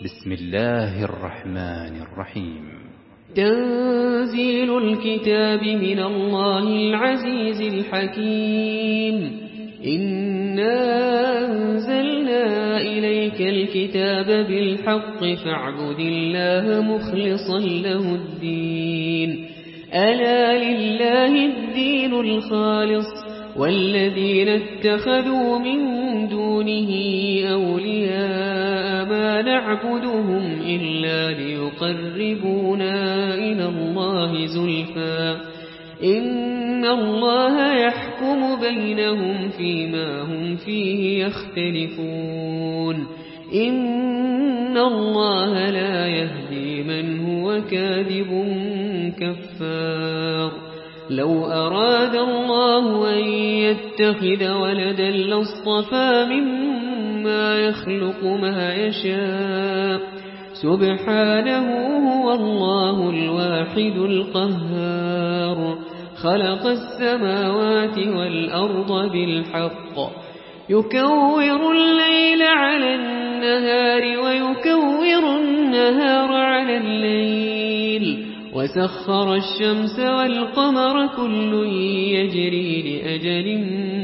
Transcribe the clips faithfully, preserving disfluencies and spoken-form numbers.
بسم الله الرحمن الرحيم. تنزيل الكتاب من الله العزيز الحكيم. إنا أنزلنا إليك الكتاب بالحق فاعبد الله مخلصا له الدين. ألا لله الدين الخالص والذين اتخذوا من دونه أولياء ما نعبدهم إلا ليقربونا إلى الله زلفى إن الله يحكم بينهم فيما هم فيه يختلفون. إن الله لا يهدي من هو كاذب كفار. لو أراد الله أن يتخذ ولدا لاصطفى مما يخلق ما يشاء سبحانه هو الله الواحد القهار. خلق السماوات والأرض بالحق يكور الليل على النهار ويكور النهار على الليل وسخر الشمس والقمر كل يجري لأجل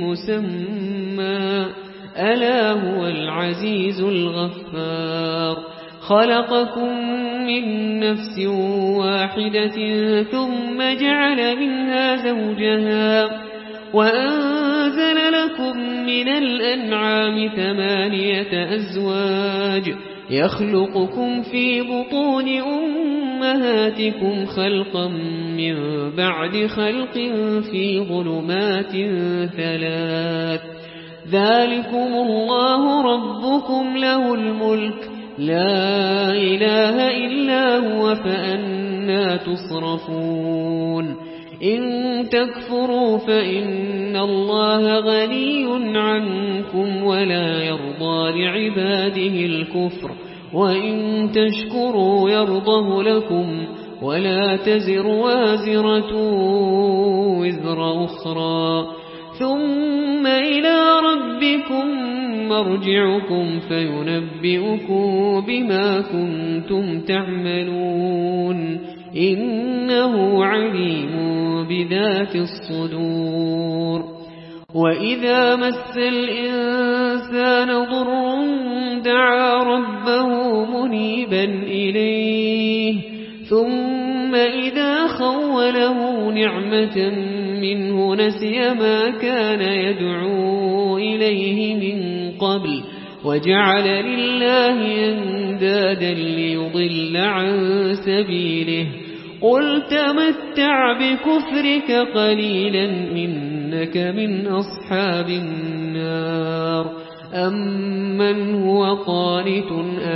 مسمى ألا هو العزيز الغفار. خلقكم من نفس واحدة ثم جعل منها زوجها وأنزل لكم من الأنعام ثمانية أزواج يخلقكم في بطون أمهاتكم خلقا من بعد خلق في ظلمات ثلاث. ذلكم الله ربكم له الملك لا إله إلا هو فأنى تصرفون. إن تكفروا فإن الله غني عنكم ولا يرضى لعباده الكفر وإن تشكروا يرضه لكم ولا تزر وازرة وزر أخرى ثم إلى ربكم مرجعكم فينبئكم بما كنتم تعملون إنه عليم بذات الصدور. وإذا مس الإنسان ضر دعا ربه منيبا إليه ثم إذا خوله نعمة منه نسي ما كان يدعو إليه من قبل وجعل لله أندادا ليضل عن سبيله. قل تمتع بكفرك قليلا إنك من أصحاب النار. أمن هو قانت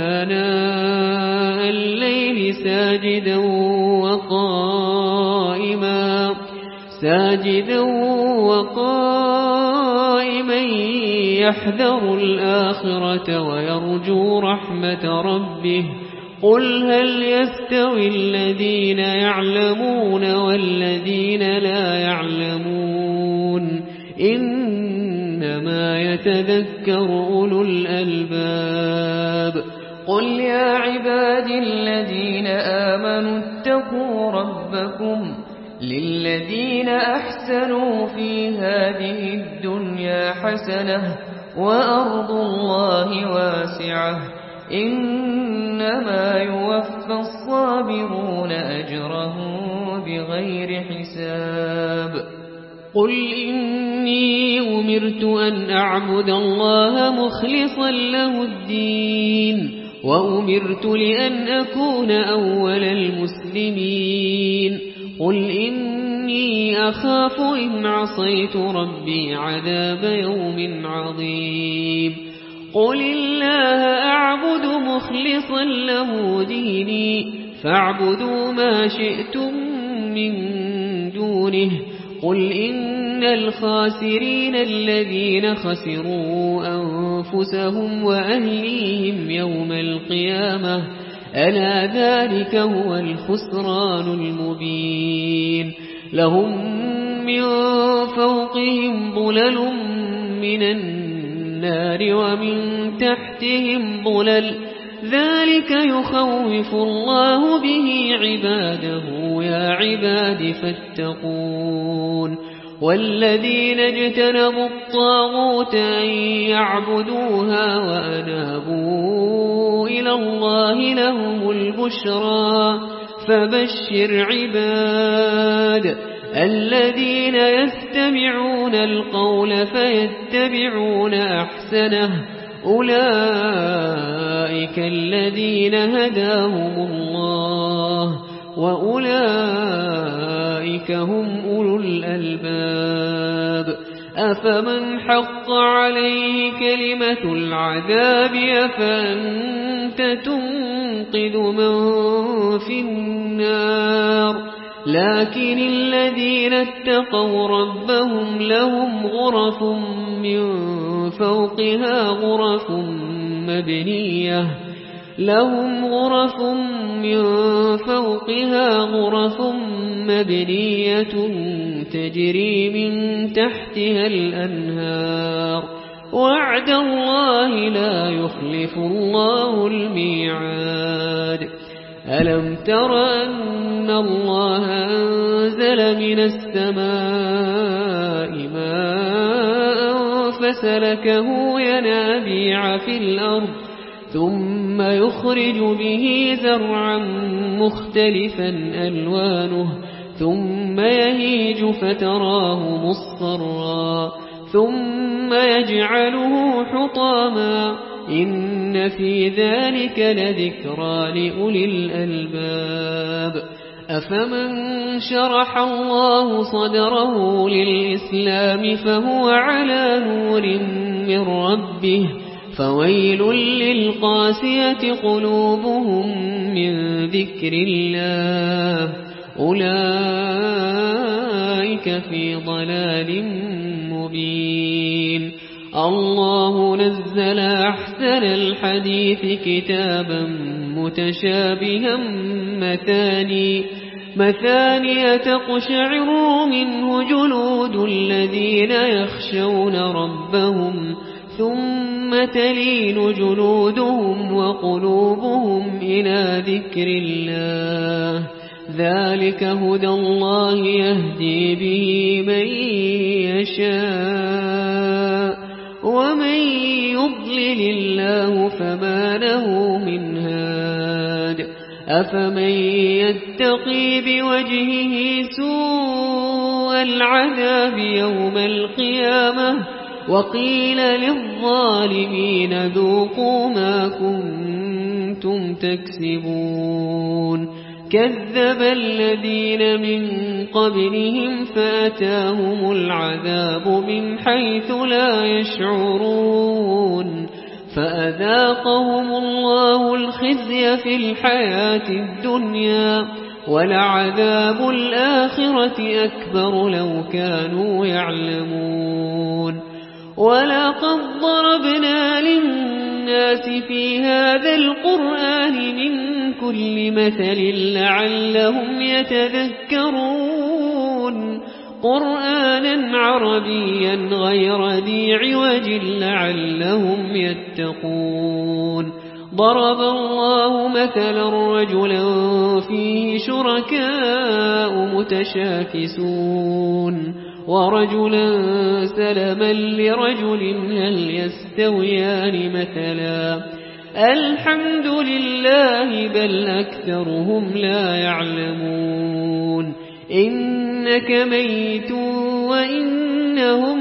آناء الليل ساجدا وقائما ساجدا وقائما يحذر الآخرة ويرجو رحمة ربه. قل هل يستوي الذين يعلمون والذين لا يعلمون إنما يتذكر أولو الألباب. قل يا عبادي الذين آمنوا اتقوا ربكم للذين أحسنوا في هذه الدنيا حسنة وأرض الله واسعة إنما يوفى الصابرون أجرهم بغير حساب. قل إني أمرت أن أعبد الله مخلصا له الدين وأمرت لأن أكون أول المسلمين. قل إني أخاف إن عصيت ربي عذاب يوم عظيم. قل الله أعبد مخلصا له ديني فاعبدوا ما شئتم من دونه. قل إن الخاسرين الذين خسروا أنفسهم وأهليهم يوم القيامة ألا ذلك هو الخسران المبين. لهم من فوقهم ظلل من النار ومن تحتهم ظلل ذلك يخوف الله به عباده يا عباد فاتقون والذين اجتنبوا الطاغوت أن يعبدوها وأنابوا إلى الله لهم البشرى فبشر عباد الذين يستمعون القول فيتبعون أحسنه أولئك الذين هداهم الله وأولئك هم أولو الألباب أفمن حق عليه كلمة العذاب أفأنت تنقذ من في النار لكن الذين اتقوا ربهم لهم غرف من فوقها غرف مبنية لهم غرف من فوقها غرف مبنية تجري من تحتها الأنهار وعد الله لا يخلف الله الميعاد ألم تر أن الله أنزل من السماء ماء فسلكه ينابيع في الأرض ثم يخرج به زرعا مختلفا ألوانه ثم يهيج فتراه مصفرا ثم يجعله حطاما إن في ذلك لذكرى لأولي الألباب أفمن شرح الله صدره للإسلام فهو على نور من ربه فويل للقاسية قلوبهم من ذكر الله أولئك في ضلال مبين الله نزل أحسن الحديث كتابا متشابها مثاني مثاني تقشعر منه جلود الذين يخشون ربهم ثم تلين جلودهم وقلوبهم إلى ذكر الله ذلك هدى الله يهدي به من يشاء ومن يضلل الله فما له من هاد أفمن يتقي بوجهه سوء العذاب يوم القيامة وقيل للظالمين ذوقوا ما كنتم تكسبون كذب الذين من قبلهم فأتاهم العذاب من حيث لا يشعرون فأذاقهم الله الخزي في الحياة الدنيا ولعذاب الآخرة أكبر لو كانوا يعلمون ولقد ضربنا للناس في هذا القرآن من كل مثل لعلهم يتذكرون قرآنا عربيا غير ذي عوج لعلهم يتقون ضرب الله مثلا رجلا فيه شركاء متشاكسون ورجلا سلما لرجل هل يستويان مثلا الحمد لله بل أكثرهم لا يعلمون إنك ميت وإنهم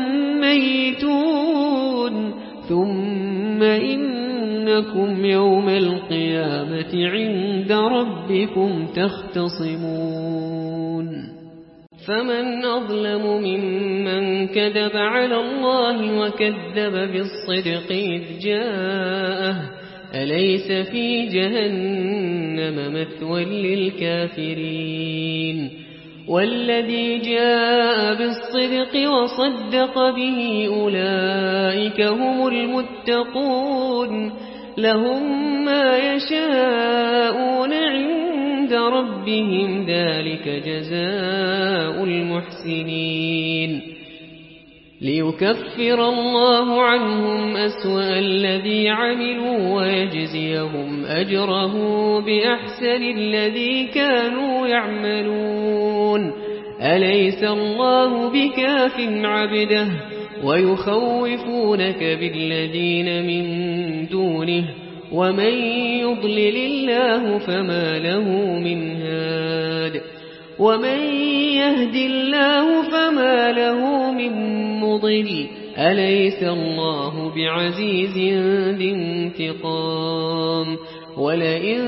ميتون ثم إنكم يوم القيامة عند ربكم تختصمون فمن أظلم ممن كذب على الله وكذب بالصدق إذ جاءه أليس في جهنم مثوى للكافرين والذي جاء بالصدق وصدق به أولئك هم المتقون لهم ما يشاءون عند ربهم ذلك جزاء المحسنين ليكفر الله عنهم أسوأ الذي عملوا ويجزيهم أجره بأحسن الذي كانوا يعملون أليس الله بكاف عبده ويخوفونك بالذين من دونه ومن يضلل الله فما له من هاد ومن يهد الله فما له من مضل أليس الله بعزيز ذي انتقام ولئن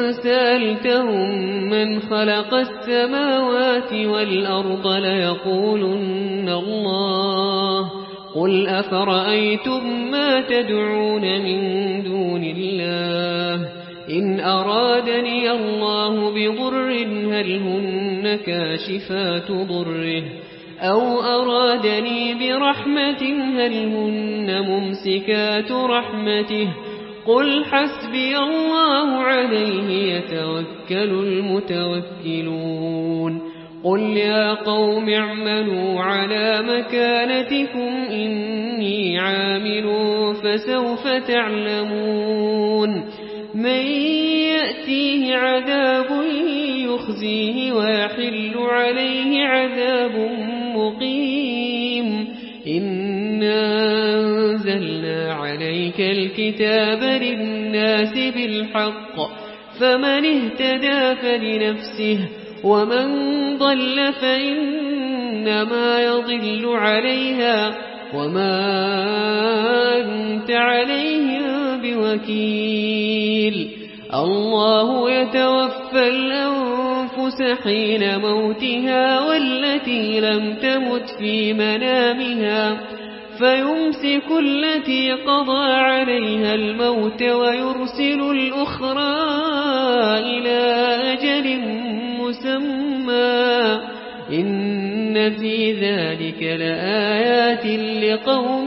سألتهم من خلق السماوات والأرض ليقولن الله قل أفرأيتم ما تدعون من دون الله إن أرادني الله بضر هل هن كاشفات ضره أو أرادني برحمة هل هن ممسكات رحمته قل حسبي الله عليه يتوكل المتوكلون قل يا قوم اعملوا على مكانتكم إني عامل فسوف تعلمون من يأتيه عذاب يخزيه ويحل عليه عذاب مقيم إنا أنزلنا عليك الكتاب للناس بالحق فمن اهتدى فلنفسه ومن ضل فإنما يضل عليها وما أنت عليهم بوكيل الله يتوفى الأنفس حين موتها والتي لم تمت في منامها فيمسك التي قضى عليها الموت ويرسل الأخرى إلى أجل مسمى إن في ذلك لآيات لقوم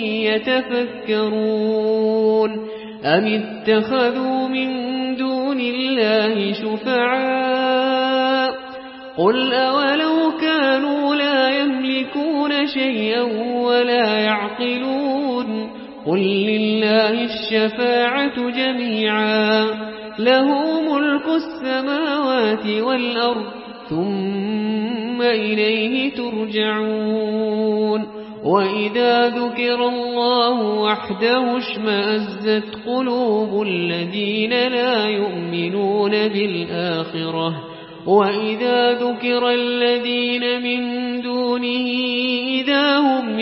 يتفكرون أم اتخذوا من دون الله شفعاء قل أولو كانوا لا يملكون شيئا ولا يعقلون قل لله الشفاعة جميعا له ملك السماوات والأرض ثم إليه ترجعون وإذا ذكر الله وحده اشمأزت قلوب الذين لا يؤمنون بالآخرة وإذا ذكر الذين من دونه إذا هم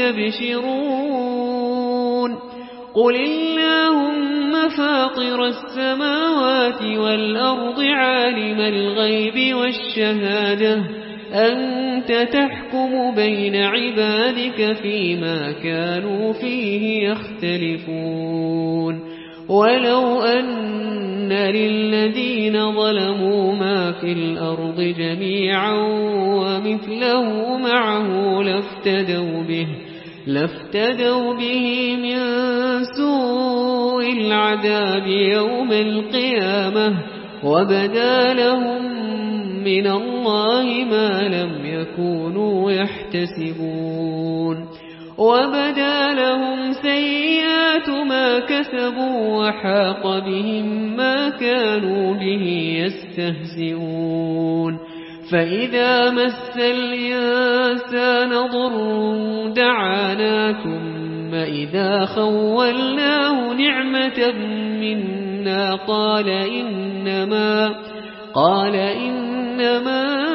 يستبشرون قل اللهم فاطر السماوات والأرض عالم الغيب والشهادة أنت تحكم بين عبادك فيما كانوا فيه يختلفون ولو أن للذين ظلموا ما في الأرض جميعا ومثله معه لافتدوا به لافتدوا به من سوء العذاب يوم القيامة وبدا لهم من الله ما لم يكونوا يحتسبون وبدا لهم سيئات ما كسبوا وحاق بهم ما كانوا به يستهزئون فإذا مس الإنسان ضر دعانا ثم إذا خولناه نعمة منا قال إنما قال إنما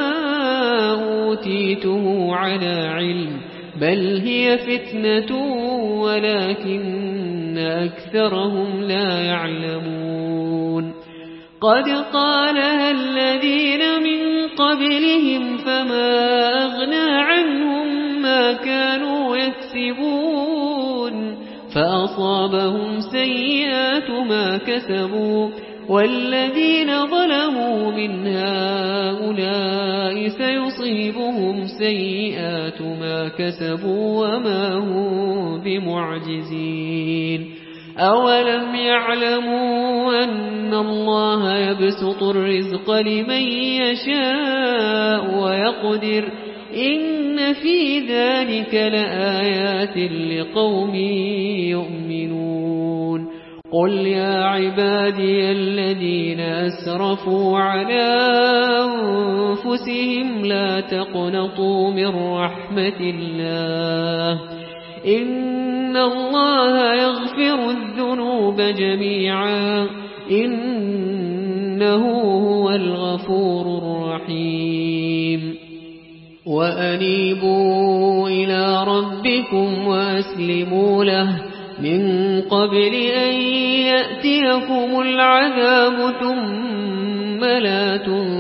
أوتيته على علم بل هي فتنة ولكن أكثرهم لا يعلمون قد قالها الذين من قبلهم فما أغنى عنهم ما كانوا يكسبون فأصابهم سيئات ما كسبوا والذين ظلموا من هؤلاء سيصيبهم سيئات ما كسبوا وما هم بمعجزين أولم يعلموا أن الله يبسط الرزق لمن يشاء ويقدر إن في ذلك لآيات لقوم يؤمنون قل يا عبادي الذين أسرفوا على أنفسهم لا تقنطوا من رحمة الله إن الله يغفر الذنوب جميعا إنه هو الغفور الرحيم وأنيبوا إلى ربكم وأسلموا له من قبل أن يأتيكم العذاب ثم لا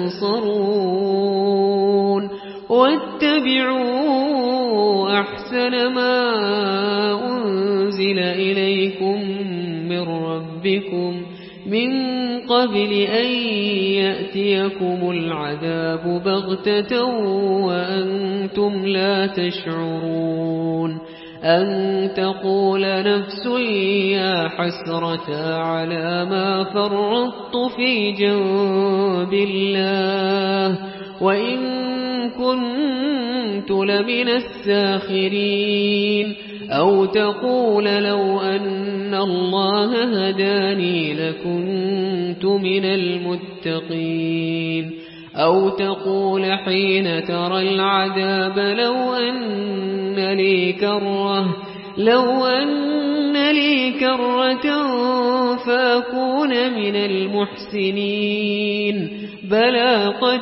تنصرون واتبعوا أحسن ما أنزل إليكم من ربكم من قبل أن يأتيكم العذاب بغتة وأنتم لا تشعرون أن تقول نفس يا حسرة على ما فرطت في جنب الله وإن كنت لمن الساخرين أو تقول لو أن الله هداني لكنت من المتقين أو تقول حين ترى العذاب لو أن لي كرة لو أن لي كرة فأكون من المحسنين بلى قد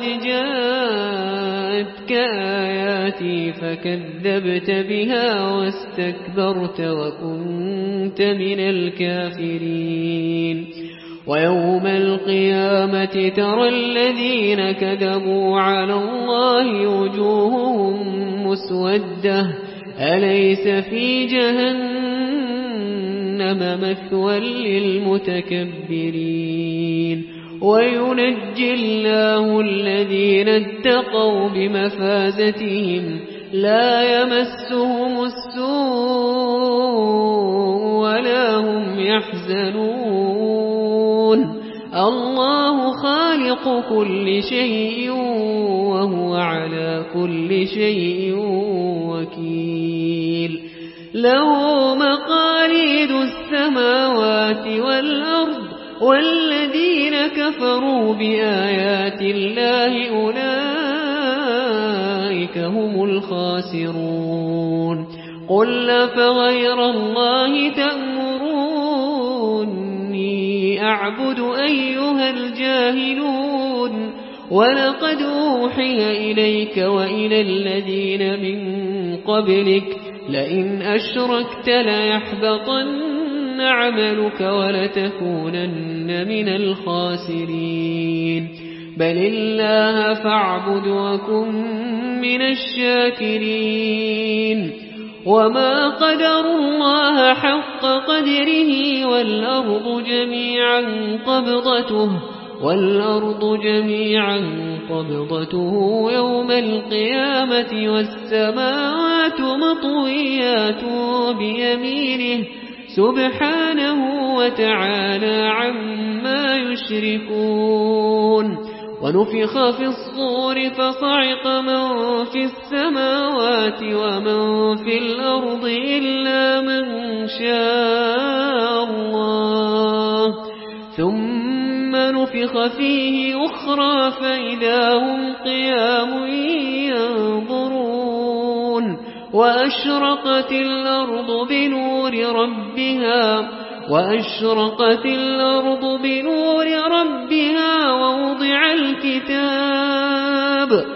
جاءتك آياتي فكذبت بها واستكبرت وكنت من الكافرين ويوم القيامة ترى الذين كذبوا على الله وجوههم مسودة أليس في جهنم مثوى للمتكبرين وينجي الله الذين اتقوا بمفازتهم لا يمسهم السوء ولا هم يحزنون الله خالق كل شيء وهو على كل شيء وكيل له مقاليد السماوات والأرض والذين كفروا بآيات الله أولئك هم الخاسرون قل فغير الله تأمروني أعبد أيها الجاهلون ولقد أوحي إليك وإلى الذين من قبلك لئن أشركت ليحبطن عملك ولتكونن من الخاسرين بل الله فاعبد وكن من الشاكرين وما قدروا الله حق قدره والأرض جميعا قبضته والأرض جميعا قبضته يوم القيامة والسماوات مطويات بيمينه سبحانه وتعالى عما يشركون ونفخ في الصور فصعق من في السماوات ومن في الأرض إلا من شاء الله ثم نفخ فيه أخرى فإذا هم قيام ينظرون وأشرقت الأرض بنور ربها وأشرقت الأرض بنور ربها ووضع الكتاب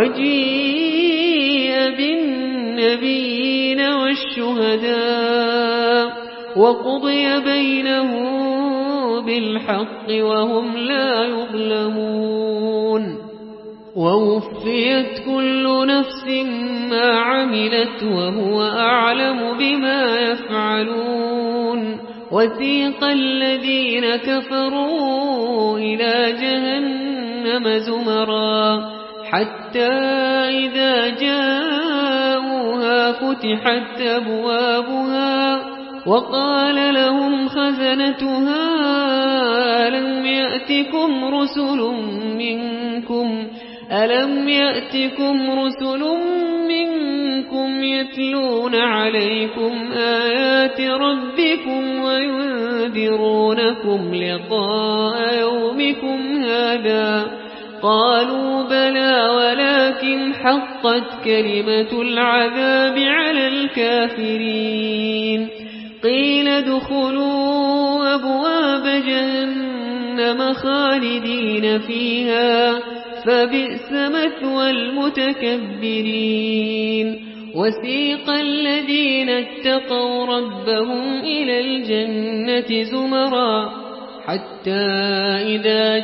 وجيء بالنبيين والشهداء وقضي بينهم بالحق وهم لا يظلمون ووفيت كل نفس ما عملت وهو أعلم بما يفعلون وثيق الذين كفروا إلى جهنم زمرا حتى إذا جاءوها فتحت أبوابها وقال لهم خزنتها ألم يأتكم رسل منكم ألم يأتكم رسل منكم منكم يتلون عليكم آيات ربكم وينذرونكم لقاء يومكم هذا؟ قالوا بلى ولكن حقت كلمة العذاب على الكافرين. قيل ادخلوا أبواب جهنم خالدين فيها فبئس مثوى المتكبرين. وسيق الذين اتقوا ربهم إلى الجنة زمرا حتى إذا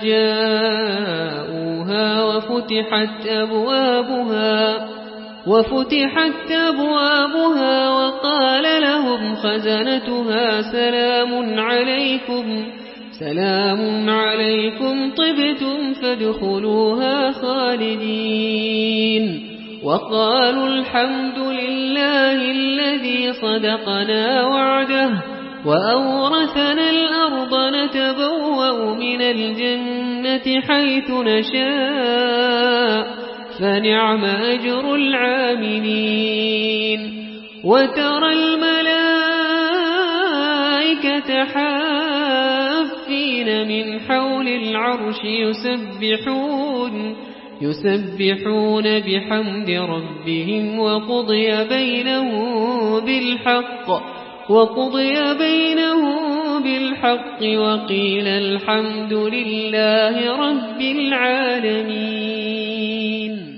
جاءوها وفتحت أبوابها وفتحت أبوابها وقال لهم خزنتها سلام عليكم سلام عليكم طبتم فادخلوها خالدين. وقالوا الحمد لله الذي صدقنا وعده وأورثنا الأرض نتبوأ من الجنة حيث نشاء فنعم أجر العاملين. وترى الملائكة حافين من حول العرش يسبحون يسبحون بحمد ربهم وقضي بينهم بالحق وقضي بينهم بالحق وقيل الحمد لله رب العالمين.